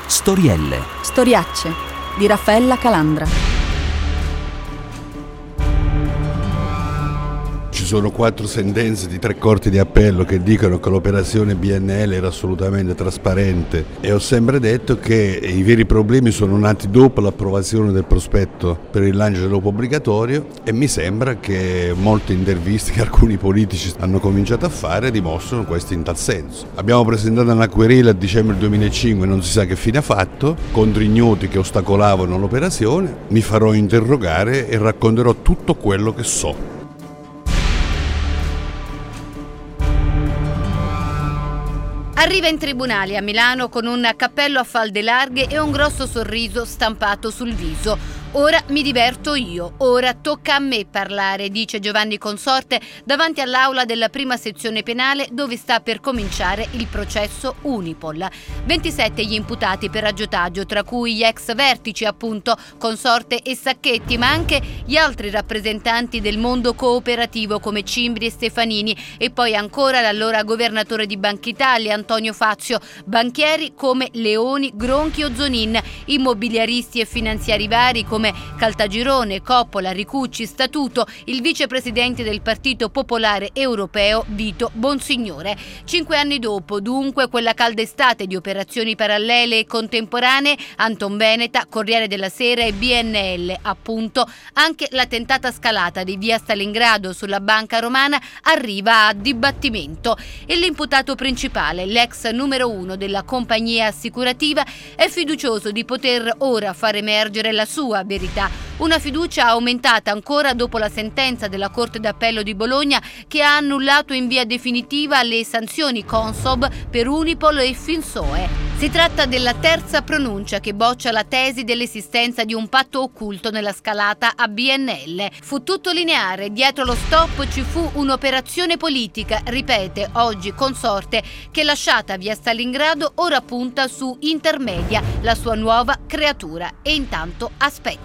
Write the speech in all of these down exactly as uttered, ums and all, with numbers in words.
Storielle. Storiacce di Raffaella Calandra. Ci sono quattro sentenze di tre corti di appello che dicono che l'operazione B N L era assolutamente trasparente, e ho sempre detto che i veri problemi sono nati dopo l'approvazione del prospetto per il lancio dell'obbligatorio, e mi sembra che molte interviste che alcuni politici hanno cominciato a fare dimostrano questo in tal senso. Abbiamo presentato una querela a dicembre duemilacinque, non si sa che fine ha fatto, contro ignoti che ostacolavano l'operazione. Mi farò interrogare e racconterò tutto quello che so. Arriva in tribunale a Milano con un cappello a falde larghe e un grosso sorriso stampato sul viso. Ora mi diverto io, ora tocca a me parlare, dice Giovanni Consorte davanti all'aula della prima sezione penale dove sta per cominciare il processo Unipol. ventisette gli imputati per aggiotaggio, tra cui gli ex vertici appunto Consorte e Sacchetti, ma anche gli altri rappresentanti del mondo cooperativo come Cimbri e Stefanini, e poi ancora l'allora governatore di Banca Italia Antonio Fazio, banchieri come Leoni, Gronchi o Zonin, immobiliaristi e finanziari vari come Caltagirone, Coppola, Ricucci, Statuto, il vicepresidente del Partito Popolare Europeo Vito Bonsignore. Cinque anni dopo, dunque, quella calda estate di operazioni parallele e contemporanee, Antonveneta, Corriere della Sera e B N L, appunto, anche la tentata scalata di via Stalingrado sulla Banca Romana arriva a dibattimento, e l'imputato principale, l'ex numero uno della compagnia assicurativa, è fiducioso di poter ora far emergere la sua verità. Una fiducia aumentata ancora dopo la sentenza della Corte d'Appello di Bologna che ha annullato in via definitiva le sanzioni Consob per Unipol e Finsoe. Si tratta della terza pronuncia che boccia la tesi dell'esistenza di un patto occulto nella scalata a B N L. Fu tutto lineare, dietro lo stop ci fu un'operazione politica, ripete oggi Consorte, che lasciata via Stalingrado ora punta su Intermedia, la sua nuova creatura, e intanto aspetta.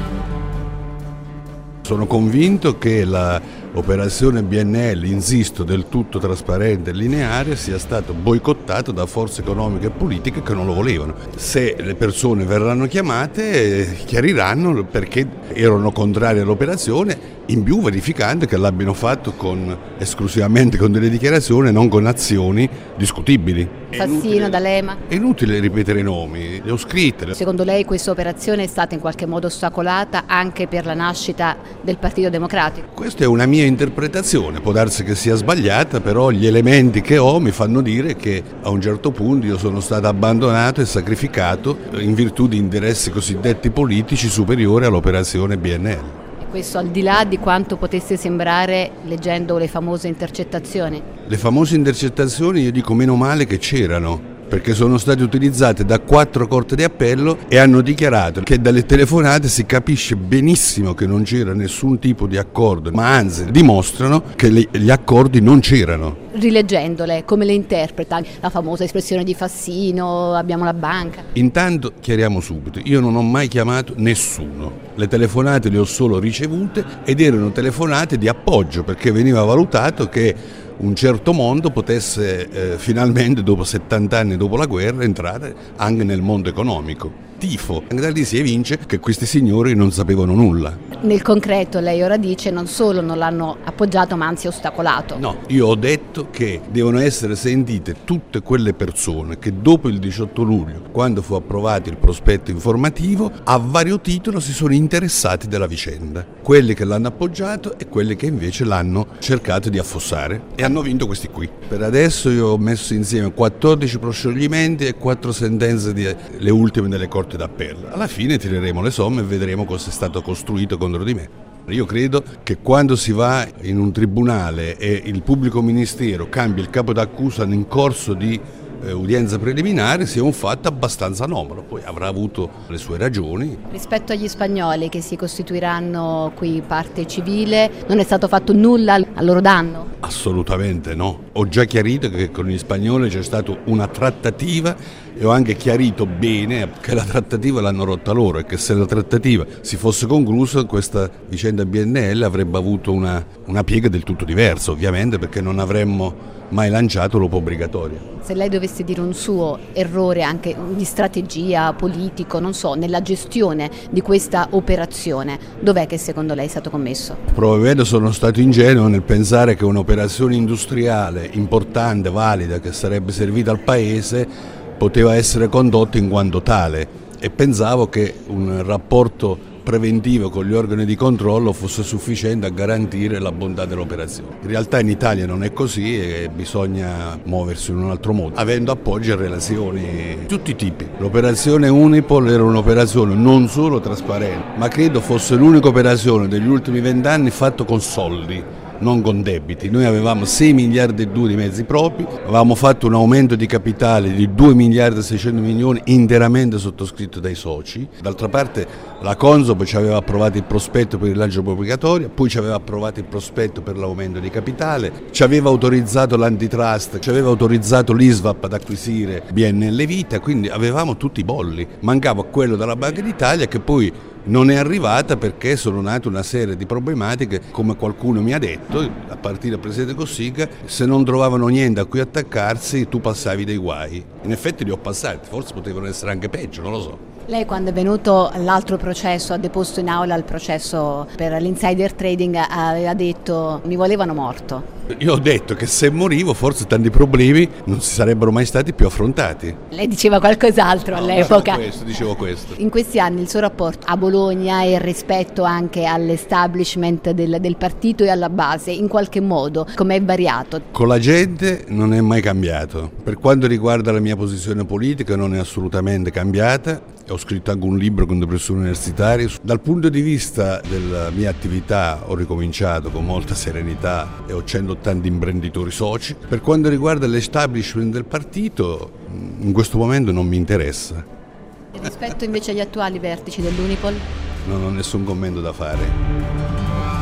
Sono convinto che l'operazione B N L, insisto, del tutto trasparente e lineare, sia stato boicottato da forze economiche e politiche che non lo volevano. Se le persone verranno chiamate, chiariranno perché erano contrarie all'operazione, in più verificando che l'abbiano fatto con, esclusivamente con delle dichiarazioni e non con azioni discutibili. Fassino, D'Alema. È inutile ripetere i nomi, le ho scritte. Secondo lei questa operazione è stata in qualche modo ostacolata anche per la nascita del Partito Democratico? Questa è una mia interpretazione, può darsi che sia sbagliata, però gli elementi che ho mi fanno dire che a un certo punto io sono stato abbandonato e sacrificato in virtù di interessi cosiddetti politici superiori all'operazione B N L. Questo al di là di quanto potesse sembrare leggendo le famose intercettazioni. Le famose intercettazioni, io dico meno male che c'erano, perché sono state utilizzate da quattro corti di appello e hanno dichiarato che dalle telefonate si capisce benissimo che non c'era nessun tipo di accordo, ma anzi dimostrano che le, gli accordi non c'erano. Rileggendole, come le interpreta? La famosa espressione di Fassino, abbiamo la banca. Intanto chiariamo subito, io non ho mai chiamato nessuno, le telefonate le ho solo ricevute ed erano telefonate di appoggio, perché veniva valutato che un certo mondo potesse eh, finalmente, dopo settanta anni dopo la guerra, entrare anche nel mondo economico. Tifo. Anche da lì si evince che questi signori non sapevano nulla. Nel concreto lei ora dice non solo non l'hanno appoggiato ma anzi ostacolato. No, io ho detto che devono essere sentite tutte quelle persone che dopo il diciotto luglio, quando fu approvato il prospetto informativo, a vario titolo si sono interessati della vicenda. Quelli che l'hanno appoggiato e quelli che invece l'hanno cercato di affossare, e hanno vinto questi qui. Per adesso io ho messo insieme quattordici proscioglimenti e quattro sentenze, di, le ultime delle corti d'appello. Alla fine tireremo le somme e vedremo cosa è stato costruito contro di me. Io credo che quando si va in un tribunale e il pubblico ministero cambia il capo d'accusa in corso di eh, udienza preliminare sia un fatto abbastanza anomalo, poi avrà avuto le sue ragioni. Rispetto agli spagnoli che si costituiranno qui parte civile, non è stato fatto nulla a loro danno? Assolutamente no. Ho già chiarito che con gli spagnoli c'è stata una trattativa e ho anche chiarito bene che la trattativa l'hanno rotta loro e che se la trattativa si fosse conclusa questa vicenda B N L avrebbe avuto una, una piega del tutto diversa, ovviamente, perché non avremmo mai lanciato l'O P obbligatoria. Se lei dovesse dire un suo errore anche di strategia, politico, non so, nella gestione di questa operazione, dov'è che secondo lei è stato commesso? Probabilmente sono stato ingenuo nel pensare che un'operazione industriale importante, valida, che sarebbe servita al Paese, poteva essere condotta in quanto tale e pensavo che un rapporto preventivo con gli organi di controllo fosse sufficiente a garantire la bontà dell'operazione. In realtà in Italia non è così e bisogna muoversi in un altro modo, avendo appoggi e relazioni di tutti i tipi. L'operazione Unipol era un'operazione non solo trasparente, ma credo fosse l'unica operazione degli ultimi vent'anni fatta con soldi, non con debiti. Noi avevamo sei miliardi e due di mezzi propri, avevamo fatto un aumento di capitale di due miliardi e seicento milioni interamente sottoscritto dai soci. D'altra parte la Consob ci aveva approvato il prospetto per il rilancio obbligatorio, poi ci aveva approvato il prospetto per l'aumento di capitale, ci aveva autorizzato l'antitrust, ci aveva autorizzato l'I S V A P ad acquisire B N L Vita, quindi avevamo tutti i bolli. Mancava quello della Banca d'Italia che poi non è arrivata perché sono nate una serie di problematiche, come qualcuno mi ha detto, a partire dal Presidente Cossiga, se non trovavano niente a cui attaccarsi tu passavi dei guai. In effetti li ho passati, forse potevano essere anche peggio, non lo so. Lei quando è venuto l'altro processo, ha deposto in aula il processo per l'insider trading, aveva detto mi volevano morto. Io ho detto che se morivo forse tanti problemi non si sarebbero mai stati più affrontati. Lei diceva qualcos'altro no, all'epoca. Dicevo questo, dicevo questo. In questi anni il suo rapporto a Bologna e il rispetto anche all'establishment del, del partito e alla base, in qualche modo, com'è variato? Con la gente non è mai cambiato. Per quanto riguarda la mia posizione politica non è assolutamente cambiata. Ho scritto anche un libro con dei professori universitari. Dal punto di vista della mia attività ho ricominciato con molta serenità e ho centottanta imprenditori soci. Per quanto riguarda l'establishment del partito, in questo momento non mi interessa. E rispetto invece agli attuali vertici dell'Unipol? Non ho nessun commento da fare.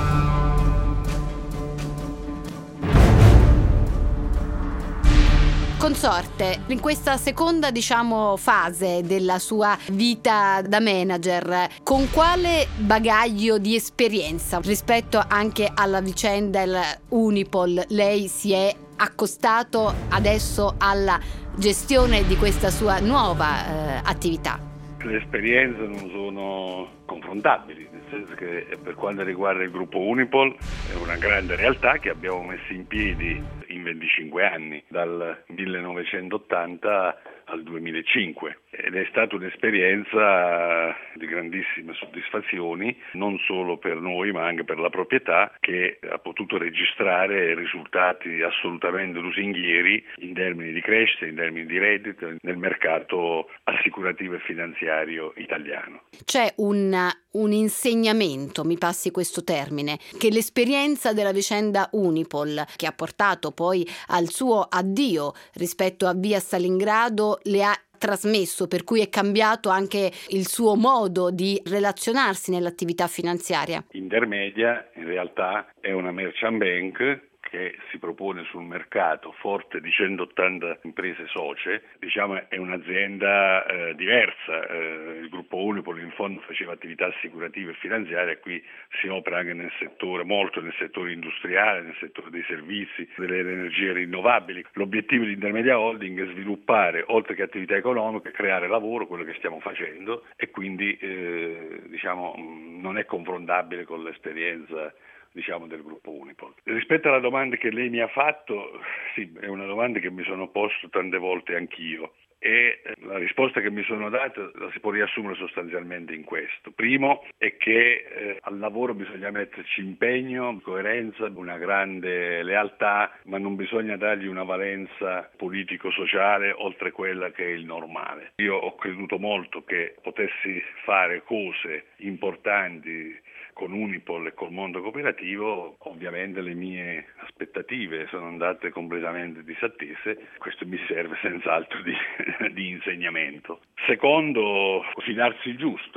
Consorte, in questa seconda, diciamo, fase della sua vita da manager, con quale bagaglio di esperienza rispetto anche alla vicenda del Unipol lei si è accostato adesso alla gestione di questa sua nuova eh, attività? Le esperienze non sono confrontabili, nel senso che per quanto riguarda il gruppo Unipol è una grande realtà che abbiamo messo in piedi in venticinque anni, dal millenovecentottanta al duemilacinque, ed è stata un'esperienza di grandissime soddisfazioni, non solo per noi ma anche per la proprietà, che ha potuto registrare risultati assolutamente lusinghieri in termini di crescita, in termini di reddito nel mercato assicurativo e finanziario italiano. C'è un, un insegnamento, mi passi questo termine, che l'esperienza della vicenda Unipol, che ha portato poi al suo addio rispetto a Via Stalingrado, le ha trasmesso, per cui è cambiato anche il suo modo di relazionarsi nell'attività finanziaria. Intermedia in realtà è una merchant bank che si propone sul mercato forte di centottanta imprese socie. Diciamo è un'azienda eh, diversa, eh, il gruppo Unipol in fondo faceva attività assicurative e finanziarie, e qui si opera anche nel settore, molto nel settore industriale, nel settore dei servizi, delle energie rinnovabili. L'obiettivo di Intermedia Holding è sviluppare, oltre che attività economiche, creare lavoro, quello che stiamo facendo, e quindi eh, diciamo non è confrontabile con l'esperienza diciamo del gruppo Unipol. Rispetto alla domanda che lei mi ha fatto, sì, è una domanda che mi sono posto tante volte anch'io, e la risposta che mi sono dato la si può riassumere sostanzialmente in questo. Primo è che eh, al lavoro bisogna metterci impegno, coerenza, una grande lealtà, ma non bisogna dargli una valenza politico-sociale oltre quella che è il normale. Io ho creduto molto che potessi fare cose importanti con Unipol e col mondo cooperativo. Ovviamente le mie aspettative sono andate completamente disattese, questo mi serve senz'altro di, di insegnamento. Secondo, fidarsi il giusto,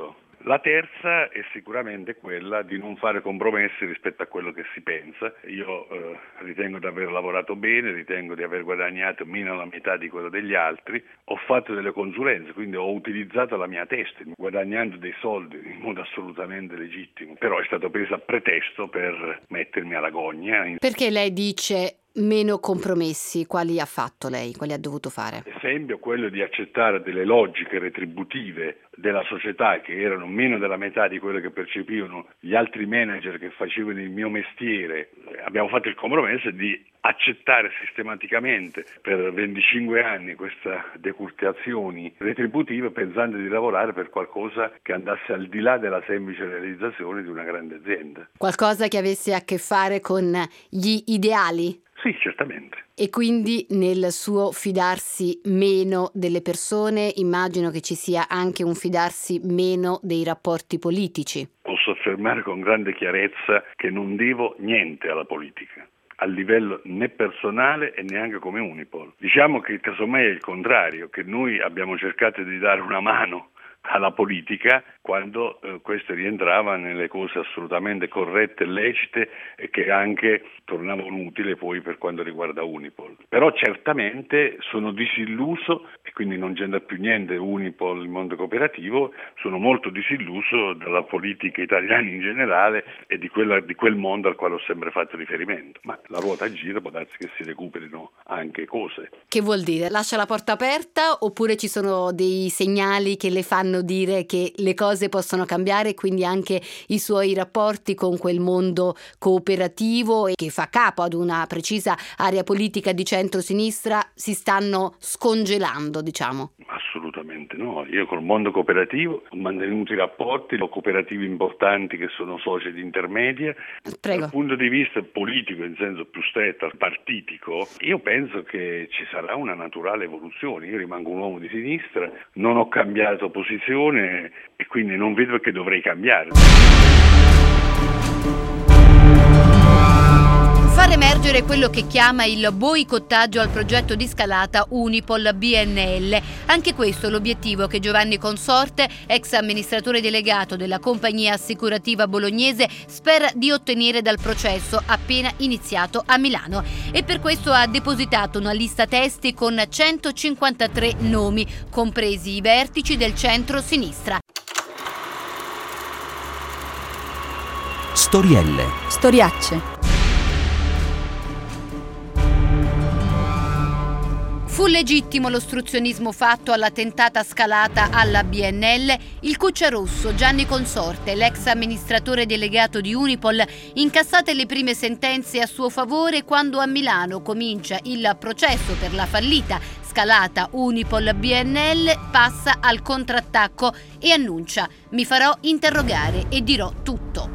La terza è sicuramente quella di non fare compromessi rispetto a quello che si pensa. Io eh, ritengo di aver lavorato bene, ritengo di aver guadagnato meno la metà di quello degli altri, ho fatto delle consulenze, quindi ho utilizzato la mia testa, guadagnando dei soldi in modo assolutamente legittimo, però è stato preso a pretesto per mettermi alla gogna. Perché lei dice meno compromessi? Quali ha fatto lei? Quali ha dovuto fare? Ad esempio quello di accettare delle logiche retributive della società che erano meno della metà di quello che percepivano gli altri manager che facevano il mio mestiere. Abbiamo fatto il compromesso di accettare sistematicamente per venticinque anni queste decurtazioni retributive, pensando di lavorare per qualcosa che andasse al di là della semplice realizzazione di una grande azienda. Qualcosa che avesse a che fare con gli ideali? Sì, certamente. E quindi nel suo fidarsi meno delle persone immagino che ci sia anche un fidarsi meno dei rapporti politici. Posso affermare con grande chiarezza che non devo niente alla politica, a livello né personale e neanche come Unipol. Diciamo che casomai è il contrario, che noi abbiamo cercato di dare una mano alla politica quando eh, questo rientrava nelle cose assolutamente corrette e lecite e che anche tornavano utili poi per quanto riguarda Unipol. Però certamente sono disilluso, e quindi non c'entra più niente Unipol, il mondo cooperativo, sono molto disilluso dalla politica italiana in generale e di, quella, di quel mondo al quale ho sempre fatto riferimento. Ma la ruota gira, può darsi che si recuperino anche cose. Che vuol dire? Lascia la porta aperta oppure ci sono dei segnali che le fanno dire che le cose possono cambiare e quindi anche i suoi rapporti con quel mondo cooperativo e che fa capo ad una precisa area politica di centro-sinistra si stanno scongelando, diciamo? Assolutamente no, io col mondo cooperativo ho mantenuto i rapporti, ho cooperativi importanti che sono soci di Intermedia. Prego. Dal punto di vista politico, in senso più stretto, partitico, io penso che ci sarà una naturale evoluzione. Io rimango un uomo di sinistra, non ho cambiato posizione e quindi non vedo che dovrei cambiare. Far emergere quello che chiama il boicottaggio al progetto di scalata Unipol B N L. Anche questo è l'obiettivo che Giovanni Consorte, ex amministratore delegato della compagnia assicurativa bolognese, spera di ottenere dal processo appena iniziato a Milano. E per questo ha depositato una lista testi con centocinquantatré nomi, compresi i vertici del centro-sinistra. Storielle. Storiacce. Fu legittimo l'ostruzionismo fatto alla tentata scalata alla B N L? Il Cucciarosso, Gianni Consorte, l'ex amministratore delegato di Unipol, incassate le prime sentenze a suo favore quando a Milano comincia il processo per la fallita scalata Unipol B N L, passa al contrattacco e annuncia: mi farò interrogare e dirò tutto.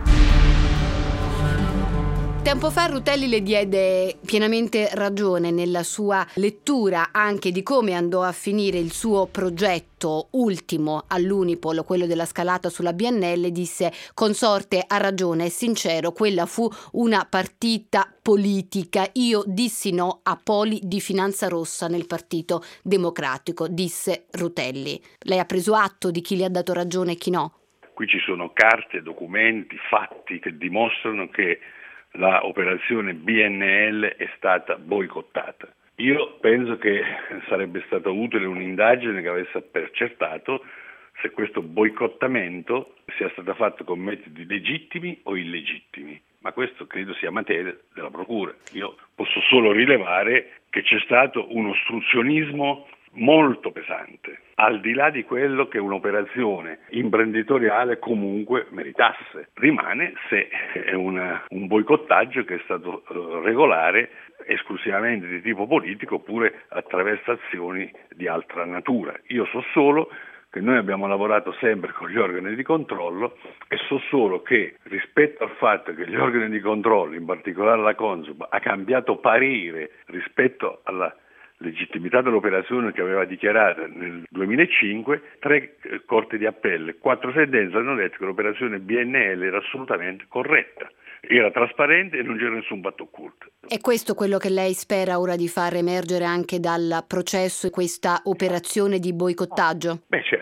Tempo fa Rutelli le diede pienamente ragione nella sua lettura anche di come andò a finire il suo progetto ultimo all'Unipol, quello della scalata sulla B N L. Disse: Consorte ha ragione, è sincero, quella fu una partita politica. Io dissi no a poli di finanza rossa nel Partito Democratico, disse Rutelli. Lei ha preso atto di chi le ha dato ragione e chi no? Qui ci sono carte, documenti, fatti che dimostrano che la operazione B N L è stata boicottata. Io penso che sarebbe stata utile un'indagine che avesse accertato se questo boicottamento sia stato fatto con metodi legittimi o illegittimi, ma questo credo sia materia della Procura. Io posso solo rilevare che c'è stato un ostruzionismo molto pesante, al di là di quello che un'operazione imprenditoriale comunque meritasse. Rimane se è una, un boicottaggio che è stato uh, regolare esclusivamente di tipo politico oppure attraverso azioni di altra natura. Io so solo che noi abbiamo lavorato sempre con gli organi di controllo e so solo che rispetto al fatto che gli organi di controllo, in particolare la Consub, ha cambiato parere rispetto alla legittimità dell'operazione che aveva dichiarata nel duemilacinque, tre eh, corti di appello e quattro sentenze hanno detto che l'operazione B N L era assolutamente corretta, era trasparente e non c'era nessun patto occulto. È questo quello che lei spera ora di far emergere anche dal processo, questa operazione di boicottaggio? Beh certo,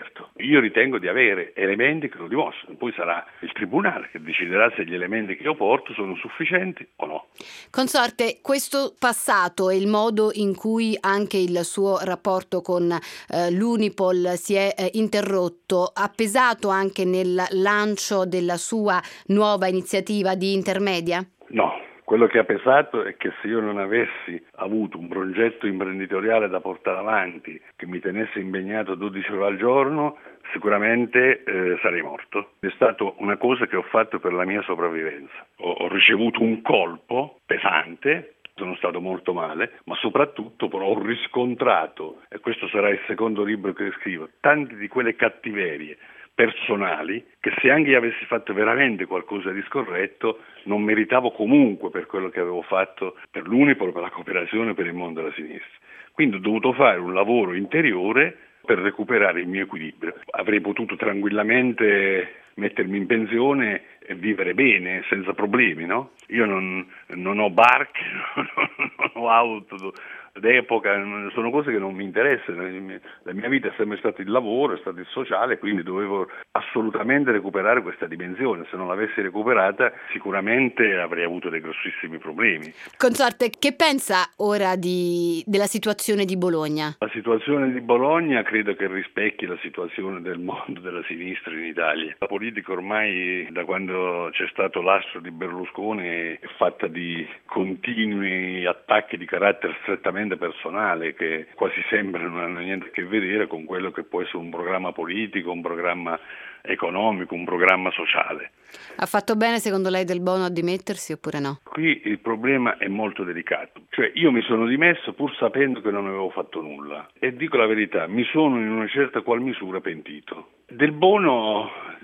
io ritengo di avere elementi che lo dimostrano. Poi sarà il tribunale che deciderà se gli elementi che io porto sono sufficienti o no. Consorte, questo passato e il modo in cui anche il suo rapporto con eh, l'Unipol si è eh, interrotto ha pesato anche nel lancio della sua nuova iniziativa di Intermedia? No. Quello che ha pesato è che se io non avessi avuto un progetto imprenditoriale da portare avanti, che mi tenesse impegnato dodici ore al giorno, sicuramente eh, sarei morto. È stata una cosa che ho fatto per la mia sopravvivenza. Ho, ho ricevuto un colpo pesante, sono stato molto male, ma soprattutto però ho riscontrato, e questo sarà il secondo libro che scrivo, tante di quelle cattiverie personali che se anche io avessi fatto veramente qualcosa di scorretto non meritavo comunque per quello che avevo fatto per l'Unipol, per la cooperazione, per il mondo della sinistra. Quindi ho dovuto fare un lavoro interiore per recuperare il mio equilibrio. Avrei potuto tranquillamente mettermi in pensione e vivere bene, senza problemi, no? Io non, non ho barche, non ho auto d'epoca, sono cose che non mi interessano. La mia vita è sempre stata il lavoro, è stato il sociale, quindi dovevo assolutamente recuperare questa dimensione. Se non l'avessi recuperata sicuramente avrei avuto dei grossissimi problemi. Consorte, che pensa ora di, della situazione di Bologna? La situazione di Bologna credo che rispecchi la situazione del mondo della sinistra in Italia. La politica ormai, da quando c'è stato l'astro di Berlusconi, è fatta di continui attacchi di carattere strettamente personale che quasi sempre non hanno niente a che vedere con quello che può essere un programma politico, un programma economico, un programma sociale. Ha fatto bene secondo lei Del Bono a dimettersi oppure no? Qui il problema è molto delicato, cioè io mi sono dimesso pur sapendo che non avevo fatto nulla e dico la verità, mi sono in una certa qual misura pentito. Del Bono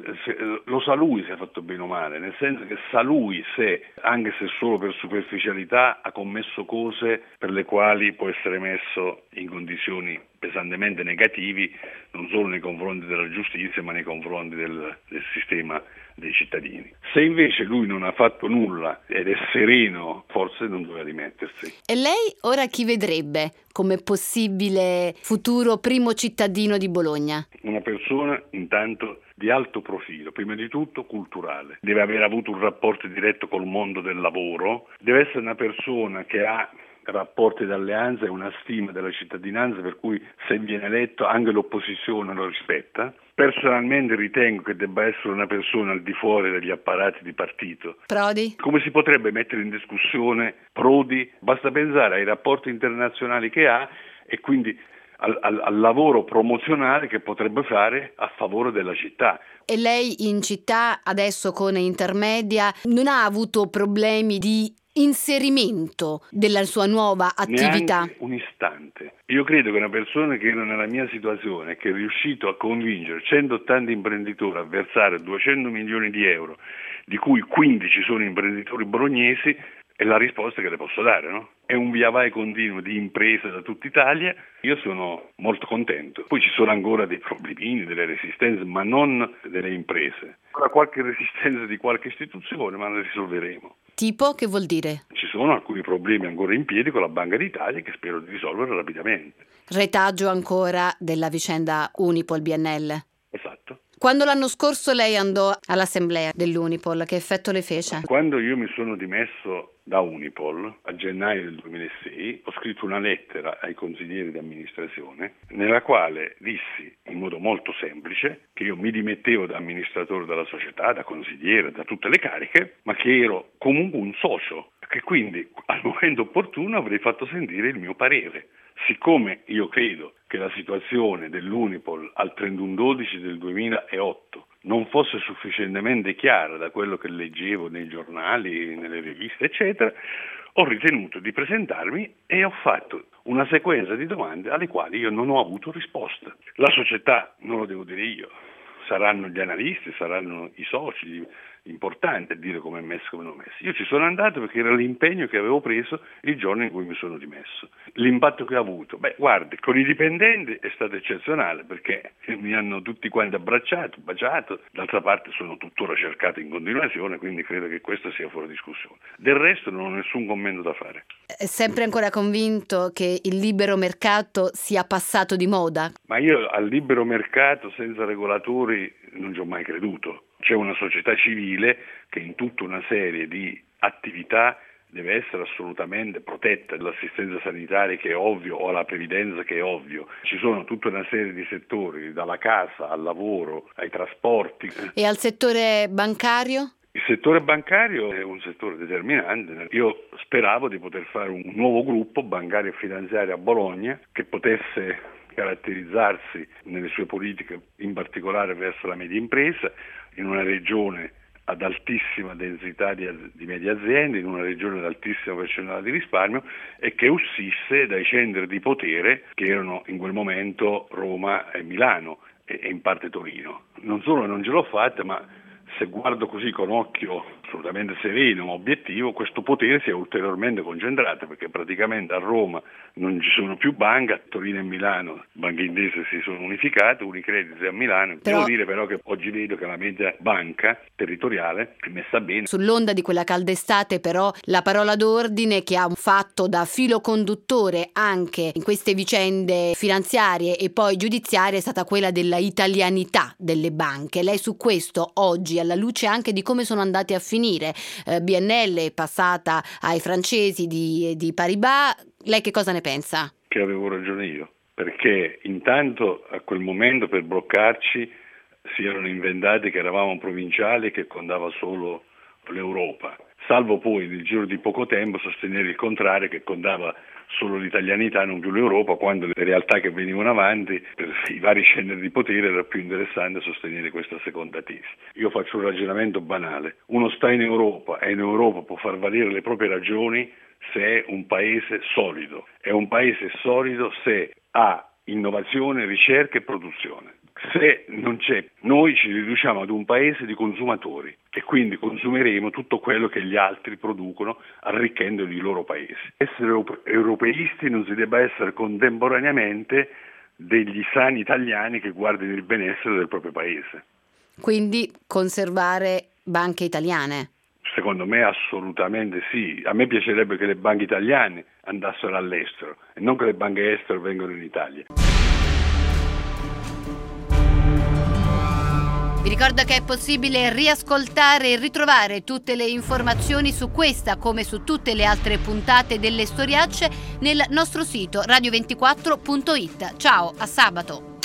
lo sa lui se ha fatto bene o male, nel senso che sa lui se, anche se solo per superficialità, ha commesso cose per le quali può essere messo in condizioni pesantemente negativi, non solo nei confronti della giustizia ma nei confronti del, del sistema dei cittadini. Se invece lui non ha fatto nulla ed è sereno, forse non doveva dimettersi. E lei ora chi vedrebbe come possibile futuro primo cittadino di Bologna? Una persona intanto di alto profilo, prima di tutto culturale, deve aver avuto un rapporto diretto col mondo del lavoro, deve essere una persona che ha rapporti d'alleanza e una stima della cittadinanza per cui se viene eletto anche l'opposizione lo rispetta. Personalmente ritengo che debba essere una persona al di fuori degli apparati di partito. Prodi? Come si potrebbe mettere in discussione Prodi? Basta pensare ai rapporti internazionali che ha e quindi al, al, al lavoro promozionale che potrebbe fare a favore della città. E lei in città adesso con Intermedia non ha avuto problemi di inserimento della sua nuova attività? Neanche un istante. Io credo che una persona che era nella mia situazione, che è riuscito a convincere centottanta imprenditori a versare duecento milioni di euro, di cui quindici sono imprenditori bolognesi, è la risposta che le posso dare, no? È un via vai continuo di imprese da tutta Italia, io sono molto contento. Poi ci sono ancora dei problemini, delle resistenze, ma non delle imprese. Ancora qualche resistenza di qualche istituzione, ma la risolveremo. Tipo, che vuol dire? Ci sono alcuni problemi ancora in piedi con la Banca d'Italia che spero di risolvere rapidamente. Retaggio ancora della vicenda Unipol B N L. Esatto. Quando l'anno scorso lei andò all'assemblea dell'Unipol, che effetto le fece? Quando io mi sono dimesso da Unipol a gennaio del duemilasei, ho scritto una lettera ai consiglieri di amministrazione nella quale dissi in modo molto semplice che io mi dimettevo da amministratore della società, da consigliere, da tutte le cariche, ma che ero comunque un socio, che quindi al momento opportuno avrei fatto sentire il mio parere. Siccome io credo che la situazione dell'Unipol al trentuno dicembre del duemilaotto non fosse sufficientemente chiara da quello che leggevo nei giornali, nelle riviste, eccetera, ho ritenuto di presentarmi e ho fatto una sequenza di domande alle quali io non ho avuto risposta. La società, non lo devo dire io, saranno gli analisti, saranno i soci importante a dire come è messo, come non è messo. Io ci sono andato perché era l'impegno che avevo preso il giorno in cui mi sono dimesso. L'impatto che ha avuto? Beh, guardi, con i dipendenti è stato eccezionale perché mi hanno tutti quanti abbracciato, baciato, d'altra parte sono tuttora cercato in continuazione, quindi credo che questo sia fuori discussione. Del resto non ho nessun commento da fare. È sempre ancora convinto che il libero mercato sia passato di moda? Ma io al libero mercato senza regolatori non ci ho mai creduto. C'è una società civile che in tutta una serie di attività deve essere assolutamente protetta, dall'assistenza sanitaria che è ovvio o alla previdenza che è ovvio. Ci sono tutta una serie di settori, dalla casa al lavoro, ai trasporti. E al settore bancario? Il settore bancario è un settore determinante. Io speravo di poter fare un nuovo gruppo bancario e finanziario a Bologna che potesse caratterizzarsi nelle sue politiche, in particolare verso la media impresa, in una regione ad altissima densità di, di medie aziende, in una regione ad altissima percentuale di risparmio e che uscisse dai centri di potere che erano in quel momento Roma e Milano e, e in parte Torino. Non solo non ce l'ho fatta, ma se guardo così con occhio assolutamente sereno, obiettivo, questo potere si è ulteriormente concentrato perché praticamente a Roma non ci sono più banche, a Torino e Milano banche intese si sono unificate, Unicredit a Milano. Però, devo dire però che oggi vedo che la media banca territoriale è messa bene. Sull'onda di quella calda estate però la parola d'ordine che ha fatto da filo conduttore anche in queste vicende finanziarie e poi giudiziarie è stata quella della italianità delle banche. Lei su questo oggi, alla luce anche di come sono andati a finire, eh, B N L è passata ai francesi di, di Paribas, lei che cosa ne pensa? Che avevo ragione io, perché intanto a quel momento per bloccarci si erano inventati che eravamo provinciali e che contava solo l'Europa, salvo poi nel giro di poco tempo sostenere il contrario, che contava solo l'italianità, non più l'Europa, quando le realtà che venivano avanti per i vari centri di potere era più interessante sostenere questa seconda tesi. Io faccio un ragionamento banale: uno sta in Europa e in Europa può far valere le proprie ragioni se è un paese solido, è un paese solido se ha innovazione, ricerca e produzione. Se non c'è, noi ci riduciamo ad un paese di consumatori e quindi consumeremo tutto quello che gli altri producono arricchendo i loro paesi. Essere europeisti non si debba essere contemporaneamente degli sani italiani che guardano il benessere del proprio paese. Quindi conservare banche italiane? Secondo me assolutamente sì. A me piacerebbe che le banche italiane andassero all'estero e non che le banche estere vengano in Italia. Vi ricordo che è possibile riascoltare e ritrovare tutte le informazioni su questa come su tutte le altre puntate delle Storiacce nel nostro sito radio ventiquattro punto it. Ciao, a sabato!